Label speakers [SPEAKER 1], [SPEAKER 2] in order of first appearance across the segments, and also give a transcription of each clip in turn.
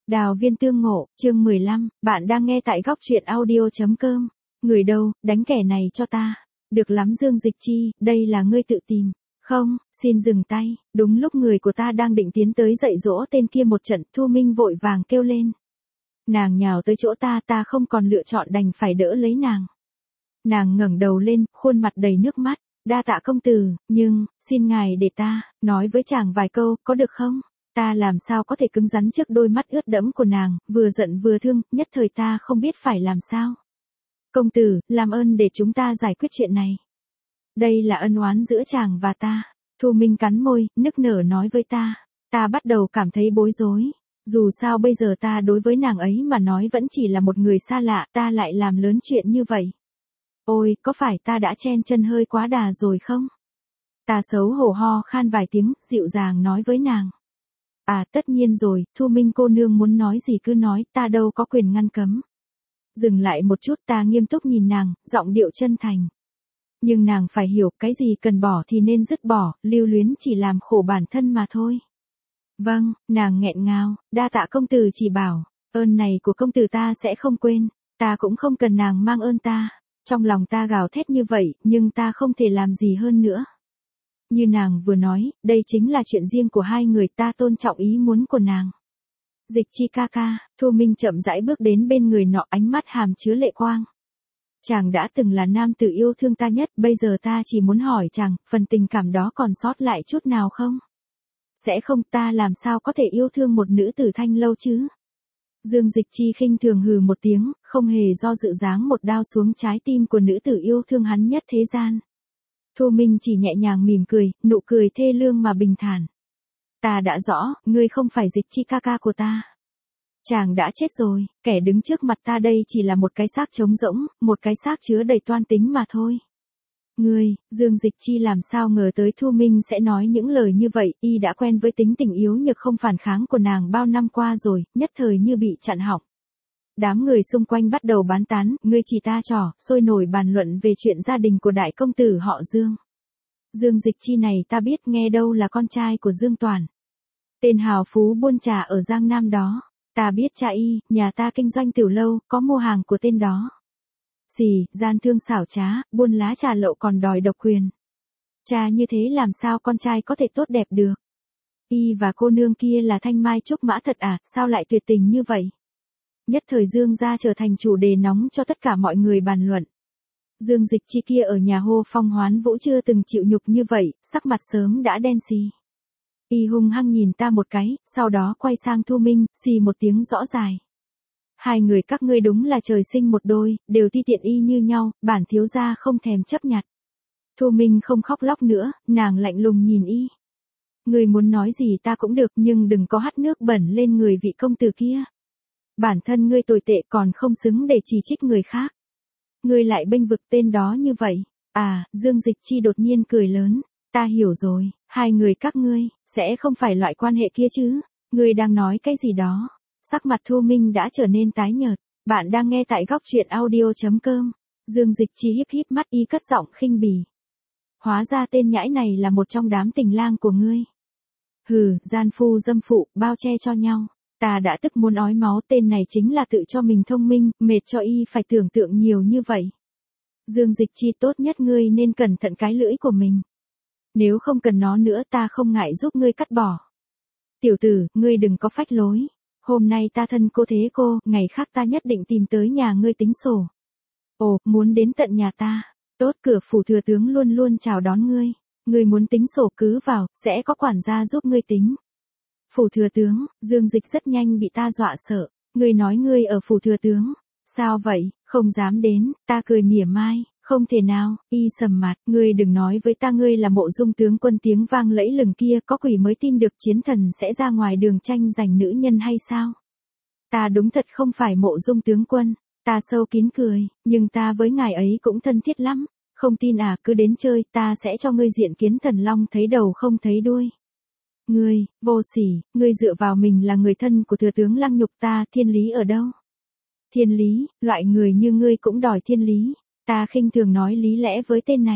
[SPEAKER 1] Đào viên tương ngộ, chương 15, bạn đang nghe tại góc truyện audio.com. Người đâu, đánh kẻ này cho ta. Được lắm Dương Dịch Chi, đây là ngươi tự tìm. Không, xin dừng tay, đúng lúc người của ta đang định tiến tới dạy dỗ tên kia một trận, Thu Minh vội vàng kêu lên. Nàng nhào tới chỗ ta không còn lựa chọn đành phải đỡ lấy nàng. Nàng ngẩng đầu lên, khuôn mặt đầy nước mắt, đa tạ công tử, nhưng, xin ngài để ta, nói với chàng vài câu, có được không? Ta làm sao có thể cứng rắn trước đôi mắt ướt đẫm của nàng, vừa giận vừa thương, nhất thời ta không biết phải làm sao. Công tử, làm ơn để chúng ta giải quyết chuyện này. Đây là ân oán giữa chàng và ta. Thu Minh cắn môi, nức nở nói với ta. Ta bắt đầu cảm thấy bối rối. Dù sao bây giờ ta đối với nàng ấy mà nói vẫn chỉ là một người xa lạ, ta lại làm lớn chuyện như vậy. Ôi, có phải ta đã chen chân hơi quá đà rồi không? Ta xấu hổ ho khan vài tiếng, dịu dàng nói với nàng. À tất nhiên rồi, Thu Minh cô nương muốn nói gì cứ nói, ta đâu có quyền ngăn cấm. Dừng lại một chút, ta nghiêm túc nhìn nàng, giọng điệu chân thành. Nhưng nàng phải hiểu, cái gì cần bỏ thì nên dứt bỏ, lưu luyến chỉ làm khổ bản thân mà thôi. Vâng, nàng nghẹn ngào, đa tạ công tử chỉ bảo, ơn này của công tử ta sẽ không quên, ta cũng không cần nàng mang ơn ta. Trong lòng ta gào thét như vậy, nhưng ta không thể làm gì hơn nữa. Như nàng vừa nói, đây chính là chuyện riêng của hai người, ta tôn trọng ý muốn của nàng. Dịch Chi ca ca, Thu Minh chậm rãi bước đến bên người nọ, ánh mắt hàm chứa lệ quang. Chàng đã từng là nam tử yêu thương ta nhất, bây giờ ta chỉ muốn hỏi chàng, phần tình cảm đó còn sót lại chút nào không? Sẽ không, ta làm sao có thể yêu thương một nữ tử thanh lâu chứ? Dương Dịch Chi khinh thường hừ một tiếng, không hề do dự giáng một đao xuống trái tim của nữ tử yêu thương hắn nhất thế gian. Thu Minh chỉ nhẹ nhàng mỉm cười, nụ cười thê lương mà bình thản. Ta đã rõ, ngươi không phải Dịch Chi ca ca của ta. Chàng đã chết rồi, kẻ đứng trước mặt ta đây chỉ là một cái xác trống rỗng, một cái xác chứa đầy toan tính mà thôi. Ngươi, Dương Dịch Chi làm sao ngờ tới Thu Minh sẽ nói những lời như vậy, y đã quen với tính tình yếu nhược không phản kháng của nàng bao năm qua rồi, nhất thời như bị chặn họng. Đám người xung quanh bắt đầu bán tán, ngươi chỉ ta trò, sôi nổi bàn luận về chuyện gia đình của đại công tử họ Dương. Dương Dịch Chi này ta biết, nghe đâu là con trai của Dương Toàn. Tên hào phú buôn trà ở Giang Nam đó. Ta biết cha y, nhà ta kinh doanh tiểu lâu, có mua hàng của tên đó. Xì, gian thương xảo trá, buôn lá trà lậu còn đòi độc quyền. Cha như thế làm sao con trai có thể tốt đẹp được? Y và cô nương kia là thanh mai trúc mã thật à, sao lại tuyệt tình như vậy? Nhất thời Dương gia trở thành chủ đề nóng cho tất cả mọi người bàn luận. Dương Dịch Chi kia ở nhà hô phong hoán vũ chưa từng chịu nhục như vậy, sắc mặt sớm đã đen xì. Y hung hăng nhìn ta một cái, sau đó quay sang Thu Minh, xì một tiếng rõ dài. Hai người các ngươi đúng là trời sinh một đôi, đều ti tiện y như nhau, bản thiếu gia không thèm chấp nhặt. Thu Minh không khóc lóc nữa, nàng lạnh lùng nhìn y. Ngươi muốn nói gì ta cũng được, nhưng đừng có hắt nước bẩn lên người vị công tử kia. Bản thân ngươi tồi tệ còn không xứng để chỉ trích người khác. Ngươi lại bênh vực tên đó như vậy. À, Dương Dịch Chi đột nhiên cười lớn. Ta hiểu rồi, hai người các ngươi, sẽ không phải loại quan hệ kia chứ. Ngươi đang nói cái gì đó. Sắc mặt Thu Minh đã trở nên tái nhợt. Bạn đang nghe tại góc truyện audio.com. Dương Dịch Chi híp híp mắt, y cất giọng khinh bỉ. Hóa ra tên nhãi này là một trong đám tình lang của ngươi. Hừ, gian phu dâm phụ, bao che cho nhau. Ta đã tức muốn ói máu, tên này chính là tự cho mình thông minh, mệt cho y phải tưởng tượng nhiều như vậy. Dương Dịch Chi, tốt nhất ngươi nên cẩn thận cái lưỡi của mình. Nếu không cần nó nữa ta không ngại giúp ngươi cắt bỏ. Tiểu tử, ngươi đừng có phách lối. Hôm nay ta thân cô thế cô, ngày khác ta nhất định tìm tới nhà ngươi tính sổ. Ồ, muốn đến tận nhà ta. Tốt, cửa phủ thừa tướng luôn luôn chào đón ngươi. Ngươi muốn tính sổ cứ vào, sẽ có quản gia giúp ngươi tính. Phủ thừa tướng, Dương Dịch rất nhanh bị ta dọa sợ. Ngươi nói ngươi ở phủ thừa tướng. Sao vậy, không dám đến, ta cười mỉa mai. Không thể nào, y sầm mặt, ngươi đừng nói với ta ngươi là Mộ Dung tướng quân tiếng vang lẫy lừng kia, có quỷ mới tin được chiến thần sẽ ra ngoài đường tranh giành nữ nhân hay sao? Ta đúng thật không phải Mộ Dung tướng quân, ta sâu kín cười, nhưng ta với ngài ấy cũng thân thiết lắm, không tin à, cứ đến chơi, ta sẽ cho ngươi diện kiến thần long thấy đầu không thấy đuôi. Ngươi, vô sỉ, ngươi dựa vào mình là người thân của thừa tướng lăng nhục ta, thiên lý ở đâu? Thiên lý, loại người như ngươi cũng đòi thiên lý. Ta khinh thường nói lý lẽ với tên này.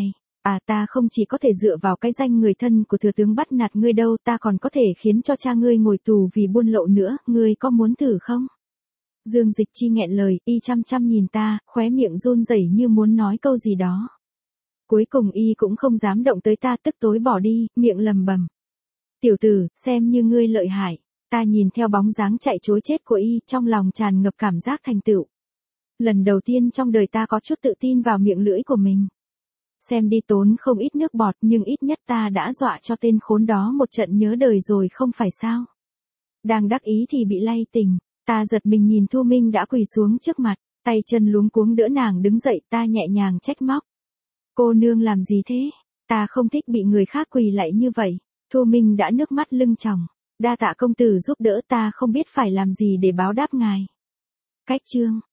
[SPEAKER 1] À, ta không chỉ có thể dựa vào cái danh người thân của thừa tướng bắt nạt ngươi đâu, ta còn có thể khiến cho cha ngươi ngồi tù vì buôn lậu nữa, ngươi có muốn thử không? Dương Dịch Chi nghẹn lời, y chăm chăm nhìn ta, khóe miệng run rẩy như muốn nói câu gì đó. Cuối cùng y cũng không dám động tới ta, tức tối bỏ đi, miệng lầm bầm. Tiểu tử, xem như ngươi lợi hại. Ta nhìn theo bóng dáng chạy trối chết của y, trong lòng tràn ngập cảm giác thành tựu. Lần đầu tiên trong đời ta có chút tự tin vào miệng lưỡi của mình. Xem đi tốn không ít nước bọt nhưng ít nhất ta đã dọa cho tên khốn đó một trận nhớ đời rồi không phải sao. Đang đắc ý thì bị lay tỉnh, ta giật mình nhìn Thu Minh đã quỳ xuống trước mặt, tay chân luống cuống đỡ nàng đứng dậy, ta nhẹ nhàng trách móc. Cô nương làm gì thế? Ta không thích bị người khác quỳ lạy như vậy. Thu Minh đã nước mắt lưng tròng. Đa tạ công tử giúp đỡ, ta không biết phải làm gì để báo đáp ngài. Cách chương